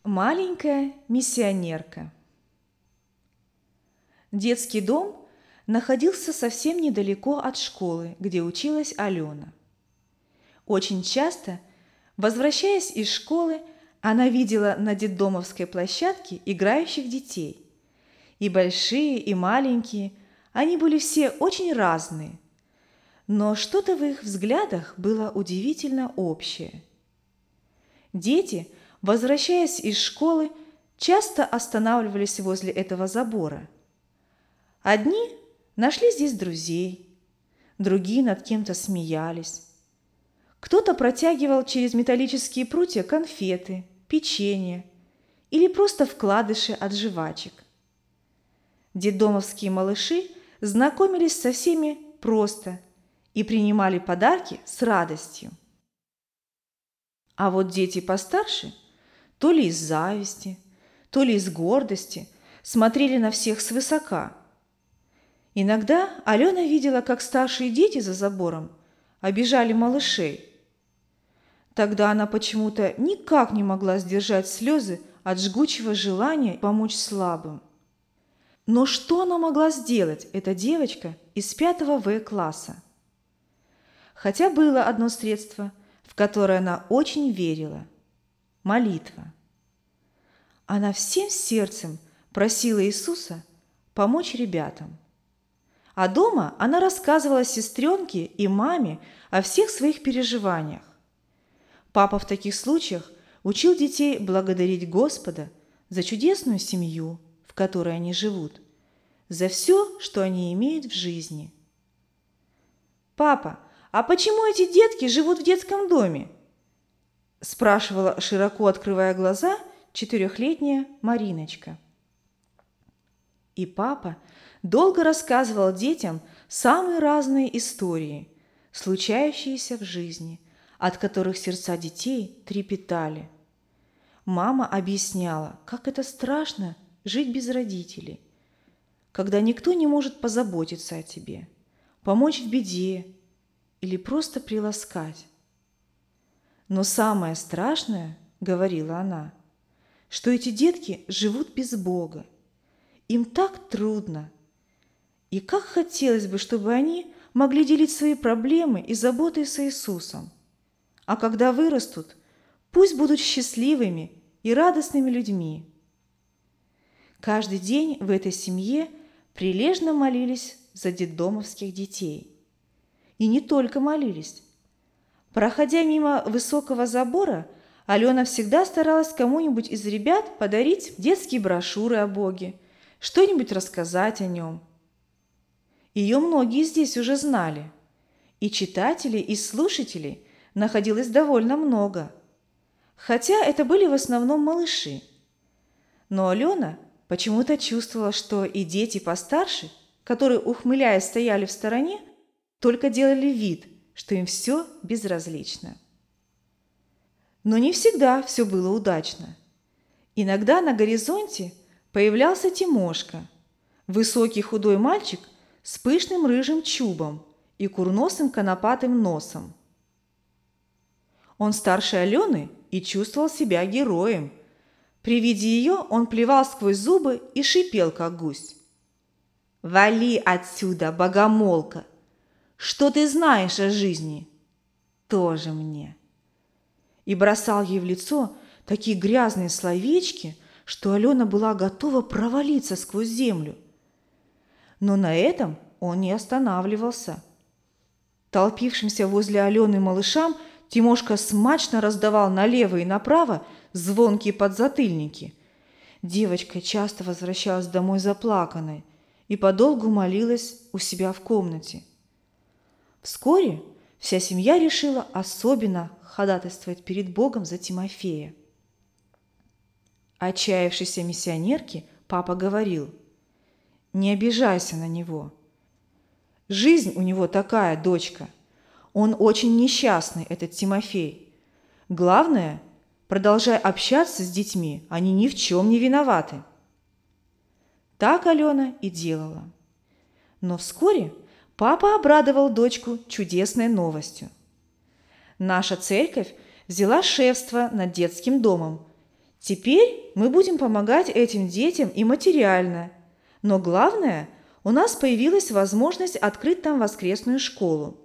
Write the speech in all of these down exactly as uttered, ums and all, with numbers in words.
Маленькая миссионерка. Детский дом находился совсем недалеко от школы, где училась Алена. Очень часто, возвращаясь из школы, она видела на детдомовской площадке играющих детей. И большие, и маленькие, они были все очень разные. Но что-то в их взглядах было удивительно общее. Дети, возвращаясь из школы, часто останавливались возле этого забора. Одни нашли здесь друзей, другие над кем-то смеялись. Кто-то протягивал через металлические прутья конфеты, печенье или просто вкладыши от жвачек. Детдомовские малыши знакомились со всеми просто и принимали подарки с радостью. А вот дети постарше то ли из зависти, то ли из гордости смотрели на всех свысока. Иногда Алена видела, как старшие дети за забором обижали малышей. Тогда она почему-то никак не могла сдержать слезы от жгучего желания помочь слабым. Но что она могла сделать, эта девочка из пятого В класса? Хотя было одно средство, в которое она очень верила – молитва. Она всем сердцем просила Иисуса помочь ребятам. А дома она рассказывала сестренке и маме о всех своих переживаниях. Папа в таких случаях учил детей благодарить Господа за чудесную семью, в которой они живут, за все, что они имеют в жизни. «Папа, а почему эти детки живут в детском доме?» – спрашивала, широко открывая глаза, четырехлетняя Мариночка. И папа долго рассказывал детям самые разные истории, случающиеся в жизни, от которых сердца детей трепетали. Мама объясняла, как это страшно жить без родителей, когда никто не может позаботиться о тебе, помочь в беде или просто приласкать. Но самое страшное, говорила она, что эти детки живут без Бога. Им так трудно. И как хотелось бы, чтобы они могли делить свои проблемы и заботы с Иисусом. А когда вырастут, пусть будут счастливыми и радостными людьми. Каждый день в этой семье прилежно молились за детдомовских детей. И не только молились. Проходя мимо высокого забора, Алена всегда старалась кому-нибудь из ребят подарить детские брошюры о Боге, что-нибудь рассказать о нем. Ее многие здесь уже знали, и читателей, и слушателей находилось довольно много, хотя это были в основном малыши. Но Алена почему-то чувствовала, что и дети постарше, которые, ухмыляясь, стояли в стороне, только делали вид, что им все безразлично. Но не всегда все было удачно. Иногда на горизонте появлялся Тимошка, высокий худой мальчик с пышным рыжим чубом и курносым конопатым носом. Он старше Алены и чувствовал себя героем. При виде ее он плевал сквозь зубы и шипел, как гусь. «Вали отсюда, богомолка! Что ты знаешь о жизни? Тоже мне!» И бросал ей в лицо такие грязные словечки, что Алена была готова провалиться сквозь землю. Но на этом он не останавливался. Толпившимся возле Алены малышам Тимошка смачно раздавал налево и направо звонкие подзатыльники. Девочка часто возвращалась домой заплаканной и подолгу молилась у себя в комнате. Вскоре вся семья решила особенно ходатайствовать перед Богом за Тимофея. Отчаявшейся миссионерке папа говорил: «Не обижайся на него. Жизнь у него такая, дочка. Он очень несчастный, этот Тимофей. Главное, продолжай общаться с детьми, они ни в чем не виноваты». Так Алена и делала. Но вскоре папа обрадовал дочку чудесной новостью. Наша церковь взяла шефство над детским домом. Теперь мы будем помогать этим детям и материально, но главное, у нас появилась возможность открыть там воскресную школу.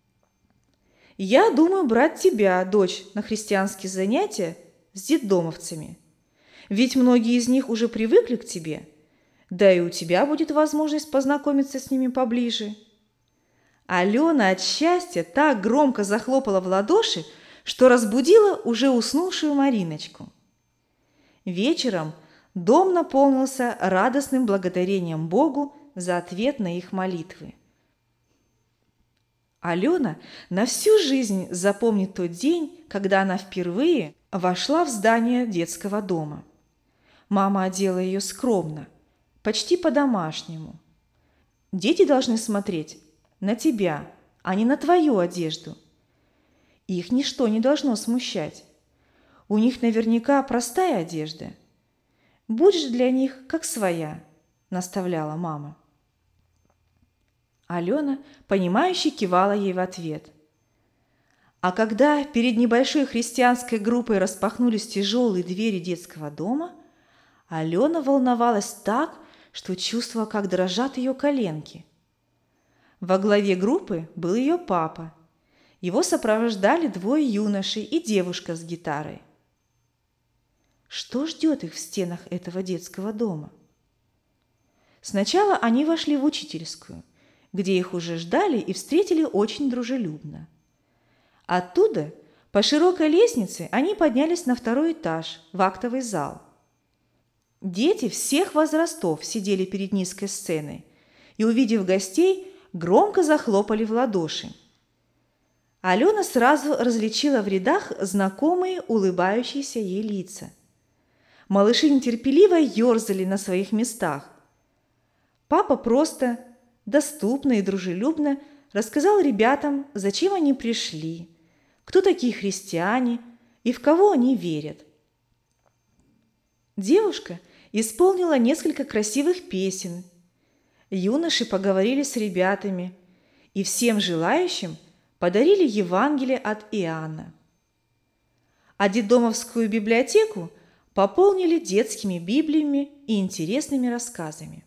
Я думаю брать тебя, дочь, на христианские занятия с детдомовцами. Ведь многие из них уже привыкли к тебе, да и у тебя будет возможность познакомиться с ними поближе». Алена от счастья так громко захлопала в ладоши, что разбудила уже уснувшую Мариночку. Вечером дом наполнился радостным благодарением Богу за ответ на их молитвы. Алена на всю жизнь запомнит тот день, когда она впервые вошла в здание детского дома. Мама одела ее скромно, почти по-домашнему. Дети должны смотреть на тебя, а не на твою одежду. Их ничто не должно смущать. У них наверняка простая одежда. Будь же для них как своя, наставляла мама. Алена, понимающе кивала ей в ответ. А когда перед небольшой христианской группой распахнулись тяжелые двери детского дома, Алена волновалась так, что чувствовала, как дрожат ее коленки. Во главе группы был ее папа. Его сопровождали двое юношей и девушка с гитарой. Что ждет их в стенах этого детского дома? Сначала они вошли в учительскую, где их уже ждали и встретили очень дружелюбно. Оттуда по широкой лестнице они поднялись на второй этаж, в актовый зал. Дети всех возрастов сидели перед низкой сценой и, увидев гостей, громко захлопали в ладоши. Алена сразу различила в рядах знакомые улыбающиеся ей лица. Малыши нетерпеливо ерзали на своих местах. Папа просто, доступно и дружелюбно рассказал ребятам, зачем они пришли, кто такие христиане и в кого они верят. Девушка исполнила несколько красивых песен. Юноши поговорили с ребятами и всем желающим подарили Евангелие от Иоанна. А детдомовскую библиотеку пополнили детскими библиями и интересными рассказами.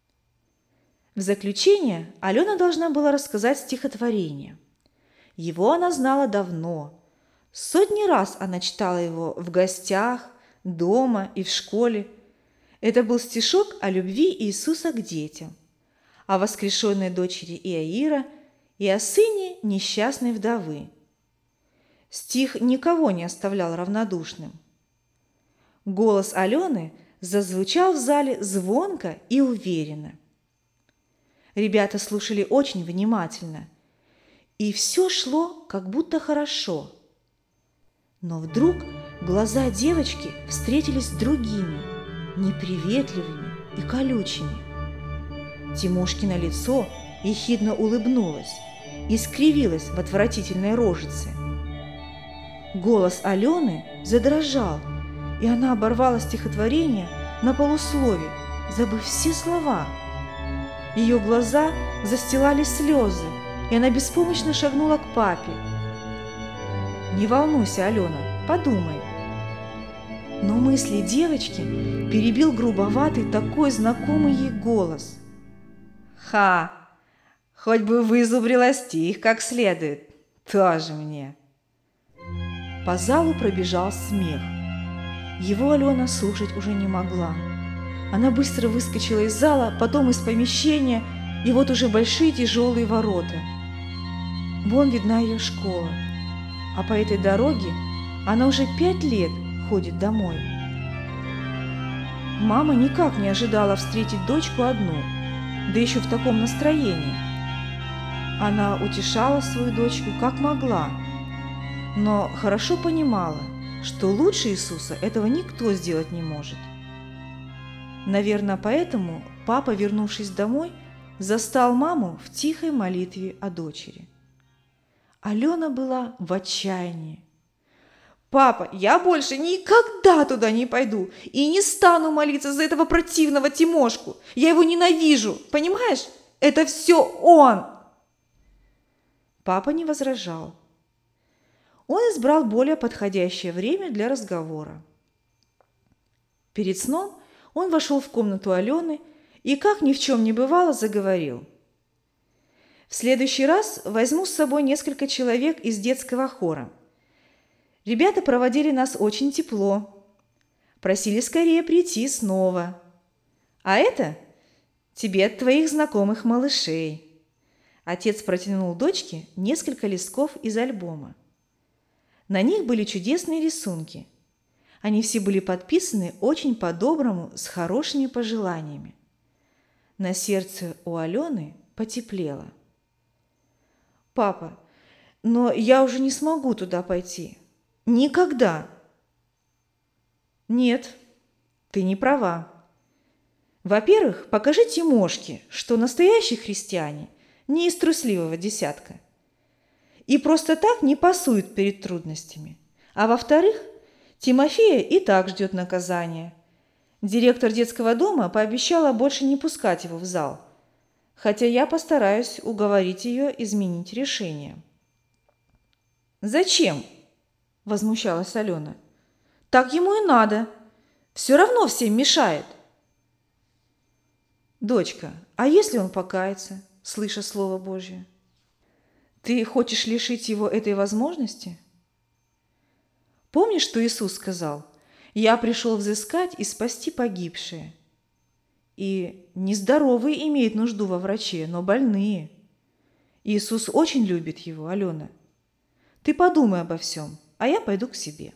В заключение Алена должна была рассказать стихотворение. Его она знала давно. Сотни раз она читала его в гостях, дома и в школе. Это был стишок о любви Иисуса к детям, о воскрешенной дочери Иаира и о сыне несчастной вдовы. Стих никого не оставлял равнодушным. Голос Алены зазвучал в зале звонко и уверенно. Ребята слушали очень внимательно, и все шло как будто хорошо. Но вдруг глаза девочки встретились с другими, неприветливыми и колючими. Тимошкино лицо ехидно улыбнулось и скривилось в отвратительной рожице. Голос Алены задрожал, и она оборвала стихотворение на полуслове, забыв все слова. Ее глаза застилали слезы, и она беспомощно шагнула к папе. «Не волнуйся, Алена, подумай». Но мысли девочки перебил грубоватый, такой знакомый ей голос. «Ха! Хоть бы вызубрила стих как следует, тоже мне!» По залу пробежал смех. Его Алена слушать уже не могла. Она быстро выскочила из зала, потом из помещения, и вот уже большие тяжелые ворота. Вон видна ее школа, а по этой дороге она уже пять лет ходит домой. Мама никак не ожидала встретить дочку одну, да еще в таком настроении. Она утешала свою дочку как могла, но хорошо понимала, что лучше Иисуса этого никто сделать не может. Наверное, поэтому папа, вернувшись домой, застал маму в тихой молитве о дочери. Алена была в отчаянии. «Папа, я больше никогда туда не пойду и не стану молиться за этого противного Тимошку. Я его ненавижу, понимаешь? Это все он!» Папа не возражал. Он избрал более подходящее время для разговора. Перед сном он вошел в комнату Алены и, как ни в чем не бывало, заговорил. «В следующий раз возьму с собой несколько человек из детского хора. Ребята проводили нас очень тепло, просили скорее прийти снова. А это тебе от твоих знакомых малышей». Отец протянул дочке несколько листков из альбома. На них были чудесные рисунки. Они все были подписаны очень по-доброму, с хорошими пожеланиями. На сердце у Алены потеплело. «Папа, но я уже не смогу туда пойти. Никогда!» «Нет, ты не права. Во-первых, покажи Тимошке, что настоящие христиане не из трусливого десятка и просто так не пасуют перед трудностями. А во-вторых, Тимофея и так ждет наказание. Директор детского дома пообещала больше не пускать его в зал, хотя я постараюсь уговорить ее изменить решение». «Зачем?» – возмущалась Алена. «Так ему и надо. Все равно всем мешает». «Дочка, а если он покается, слыша Слово Божье? Ты хочешь лишить его этой возможности? Помнишь, что Иисус сказал: «Я пришел взыскать и спасти погибшие». И нездоровые имеют нужду во враче, но больные. Иисус очень любит его, Алена. Ты подумай обо всем, а я пойду к себе».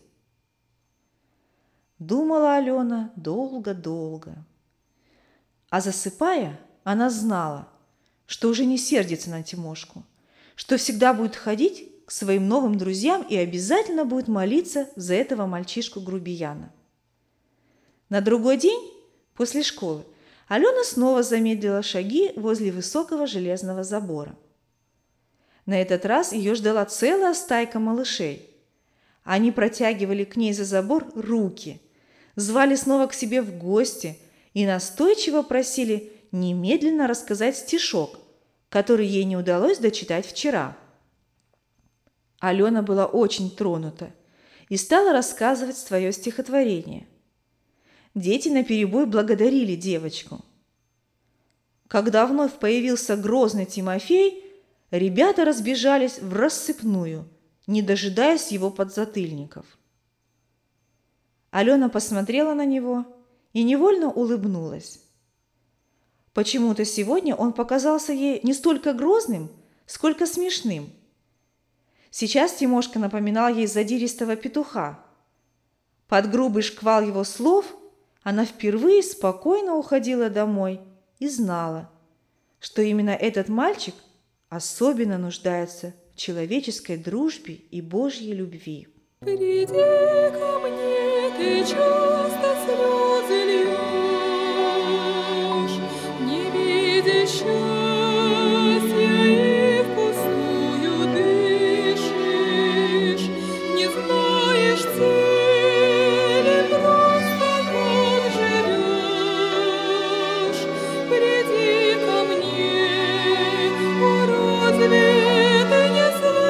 Думала Алена долго-долго. А засыпая, она знала, что уже не сердится на Тимошку, что всегда будет ходить к своим новым друзьям и обязательно будет молиться за этого мальчишку-грубияна. На другой день, после школы, Алена снова замедлила шаги возле высокого железного забора. На этот раз ее ждала целая стайка малышей. Они протягивали к ней за забор руки, звали снова к себе в гости и настойчиво просили немедленно рассказать стишок, который ей не удалось дочитать вчера. Алена была очень тронута и стала рассказывать свое стихотворение. Дети наперебой благодарили девочку. Когда вновь появился грозный Тимофей, ребята разбежались в рассыпную, не дожидаясь его подзатыльников. Алена посмотрела на него и невольно улыбнулась. Почему-то сегодня он показался ей не столько грозным, сколько смешным. Сейчас Тимошка напоминал ей задиристого петуха. Под грубый шквал его слов она впервые спокойно уходила домой и знала, что именно этот мальчик особенно нуждается в человеческой дружбе и Божьей любви. Приди ко мне, ты часто слезы льешь, не видя счастья и впустую дышишь, не знаешь цели, просто как живешь. Приди ко мне, о, разве ты не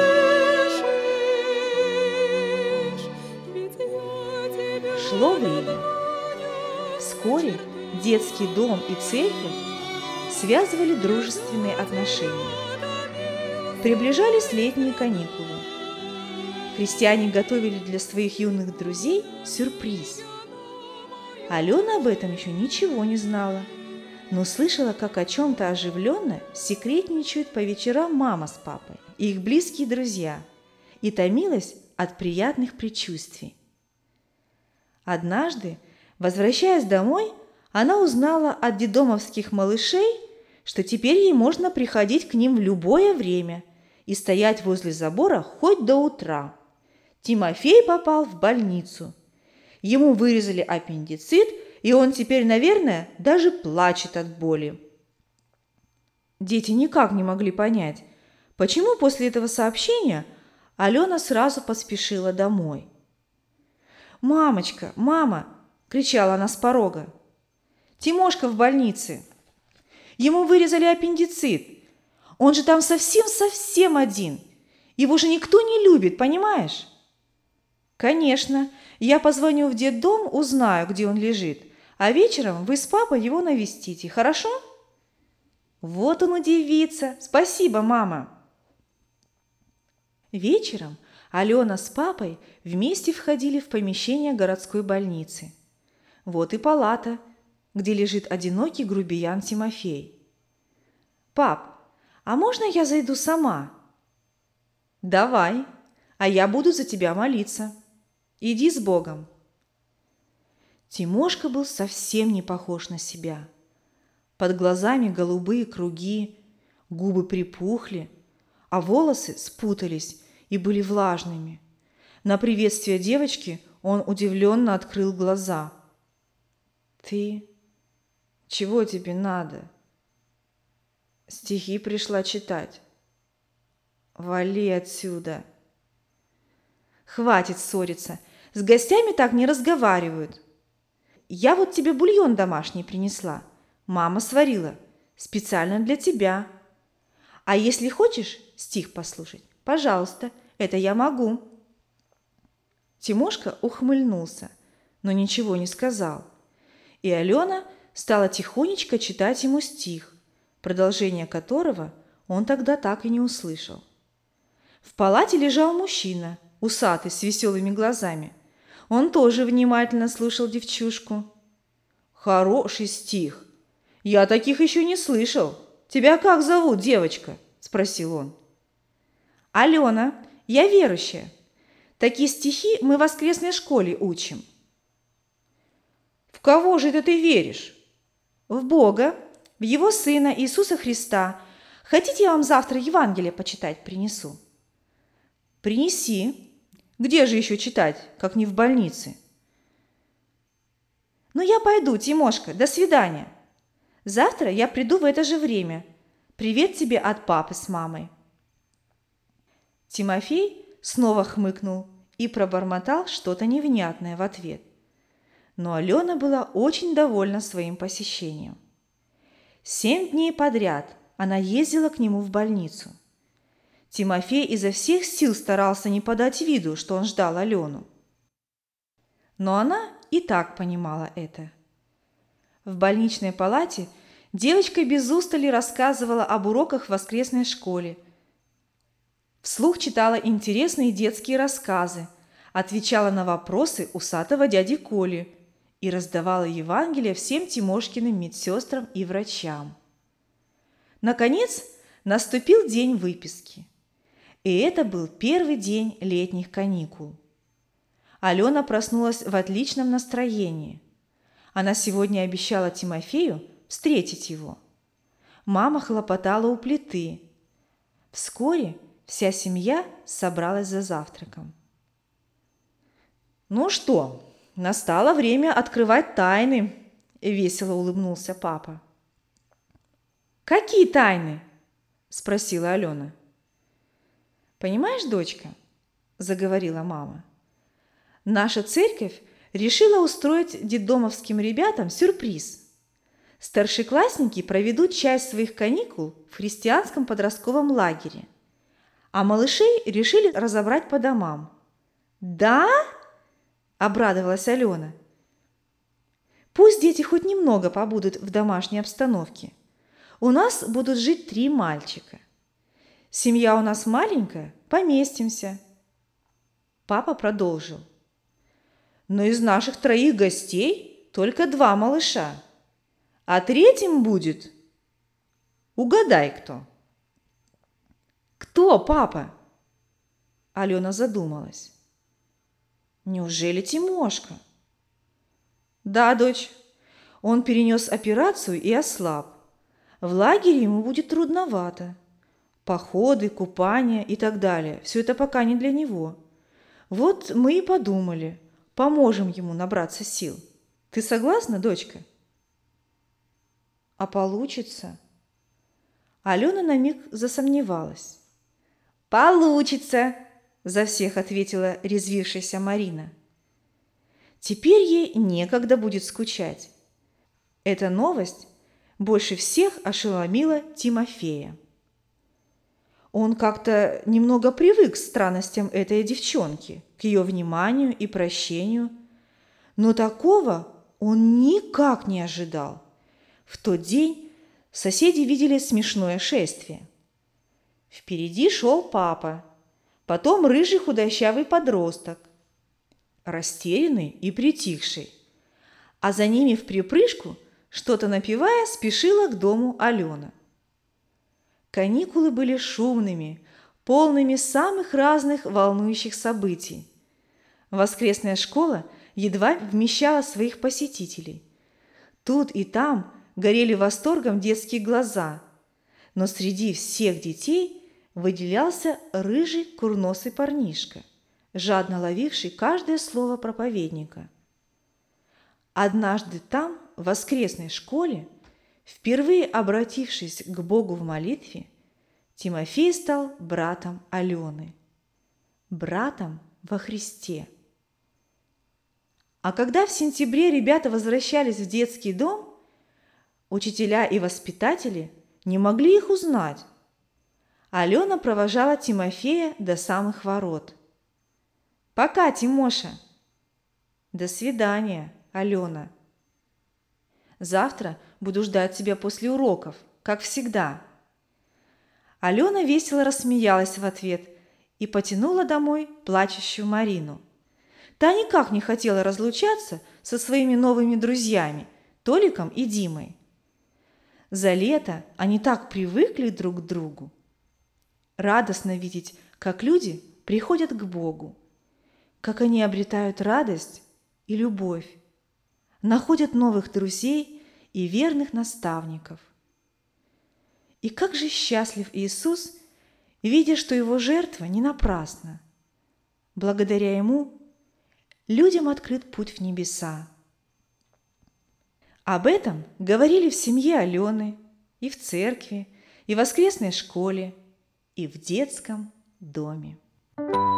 слышишь? Ведь я тебя Шло время. Вскоре детский дом и церковь связывали дружественные отношения. Приближались летние каникулы. Христиане готовили для своих юных друзей сюрприз. Алена об этом еще ничего не знала, но слышала, как о чем-то оживленно секретничают по вечерам мама с папой и их близкие друзья, и томилась от приятных предчувствий. Однажды, возвращаясь домой, она узнала от детдомовских малышей, что теперь ей можно приходить к ним в любое время и стоять возле забора хоть до утра. Тимофей попал в больницу. Ему вырезали аппендицит, и он теперь, наверное, даже плачет от боли. Дети никак не могли понять, почему после этого сообщения Алена сразу поспешила домой. «Мамочка, мама!» – кричала она с порога. «Тимошка в больнице. Ему вырезали аппендицит. Он же там совсем-совсем один. Его же никто не любит, понимаешь?» «Конечно, Я позвоню в детдом, узнаю, где он лежит, а вечером вы с папой его навестите, хорошо? Вот он удивится. Спасибо, мама. Вечером Алена с папой вместе входили в помещение городской больницы. Вот и палата, где лежит одинокий грубиян Тимофей. «Пап, а можно я зайду сама?» «Давай, а я буду за тебя молиться. Иди с Богом». Тимошка был совсем не похож на себя. Под глазами голубые круги, губы припухли, а волосы спутались и были влажными. На приветствие девочки он удивленно открыл глаза. «Ты? Чего тебе надо?» «Стихи пришла читать». «Вали отсюда!» «Хватит ссориться, с гостями так не разговаривают. Я вот тебе бульон домашний принесла, мама сварила, специально для тебя. А если хочешь стих послушать, пожалуйста, это я могу». Тимошка ухмыльнулся, но ничего не сказал. И Алена стала тихонечко читать ему стих, продолжение которого он тогда так и не услышал. В палате лежал мужчина, усатый, с веселыми глазами. Он тоже внимательно слушал девчушку. «Хороший стих. Я таких еще не слышал. Тебя как зовут, девочка?» – спросил он. «Алена, я верующая. Такие стихи мы в воскресной школе учим». «В кого же это ты веришь?» «В Бога, в Его Сына Иисуса Христа. Хотите, я вам завтра Евангелие почитать принесу?» «Принеси. Где же еще читать, как не в больнице?» «Ну, я пойду, Тимошка, до свидания. Завтра я приду в это же время. Привет тебе от папы с мамой». Тимофей снова хмыкнул и пробормотал что-то невнятное в ответ. Но Алена была очень довольна своим посещением. Семь дней подряд она ездила к нему в больницу. Тимофей изо всех сил старался не подать виду, что он ждал Алену. Но она и так понимала это. В больничной палате девочка без устали рассказывала об уроках в воскресной школе, вслух читала интересные детские рассказы, отвечала на вопросы усатого дяди Коли и раздавала Евангелие всем Тимошкиным медсестрам и врачам. Наконец, наступил день выписки. И это был первый день летних каникул. Алена проснулась в отличном настроении. Она сегодня обещала Тимофею встретить его. Мама хлопотала у плиты. Вскоре вся семья собралась за завтраком. «Ну что, настало время открывать тайны», – весело улыбнулся папа. «Какие тайны?» – спросила Алена. «Понимаешь, дочка, – заговорила мама, – наша церковь решила устроить детдомовским ребятам сюрприз. Старшеклассники проведут часть своих каникул в христианском подростковом лагере, а малышей решили разобрать по домам». «Да?» – обрадовалась Алена. «Пусть дети хоть немного побудут в домашней обстановке. У нас будут жить три мальчика. Семья у нас маленькая, поместимся». Папа продолжил. «Но из наших троих гостей только два малыша, а третьим будет... Угадай, кто?» «Кто, папа?» Алена задумалась. «Неужели Тимошка?» «Да, дочь, он перенес операцию и ослаб. В лагере ему будет трудновато. Походы, купания и так далее. Все это пока не для него. Вот мы и подумали, поможем ему набраться сил. Ты согласна, дочка?» «А получится?» Алена на миг засомневалась. «Получится!» – за всех ответила резвившаяся Марина. Теперь ей некогда будет скучать. Эта новость больше всех ошеломила Тимофея. Он как-то немного привык к странностям этой девчонки, к ее вниманию и прощению, но такого он никак не ожидал. В тот день соседи видели смешное шествие. Впереди шел папа, потом рыжий худощавый подросток, растерянный и притихший, а за ними вприпрыжку, что-то напевая, спешила к дому Алена. Каникулы были шумными, полными самых разных волнующих событий. Воскресная школа едва вмещала своих посетителей. Тут и там горели восторгом детские глаза, но среди всех детей выделялся рыжий курносый парнишка, жадно ловивший каждое слово проповедника. Однажды там, в воскресной школе, впервые обратившись к Богу в молитве, Тимофей стал братом Алены, братом во Христе. А когда в сентябре ребята возвращались в детский дом, учителя и воспитатели не могли их узнать. Алена провожала Тимофея до самых ворот. «Пока, Тимоша!» «До свидания, Алена!» «Завтра буду ждать тебя после уроков, как всегда». Алена весело рассмеялась в ответ и потянула домой плачущую Марину. Та никак не хотела разлучаться со своими новыми друзьями, Толиком и Димой. За лето они так привыкли друг к другу. Радостно видеть, как люди приходят к Богу, как они обретают радость и любовь, находят новых друзей и верных наставников. И как же счастлив Иисус, видя, что Его жертва не напрасна. Благодаря Ему людям открыт путь в небеса. Об этом говорили в семье Алены, и в церкви, и в воскресной школе, и в детском доме.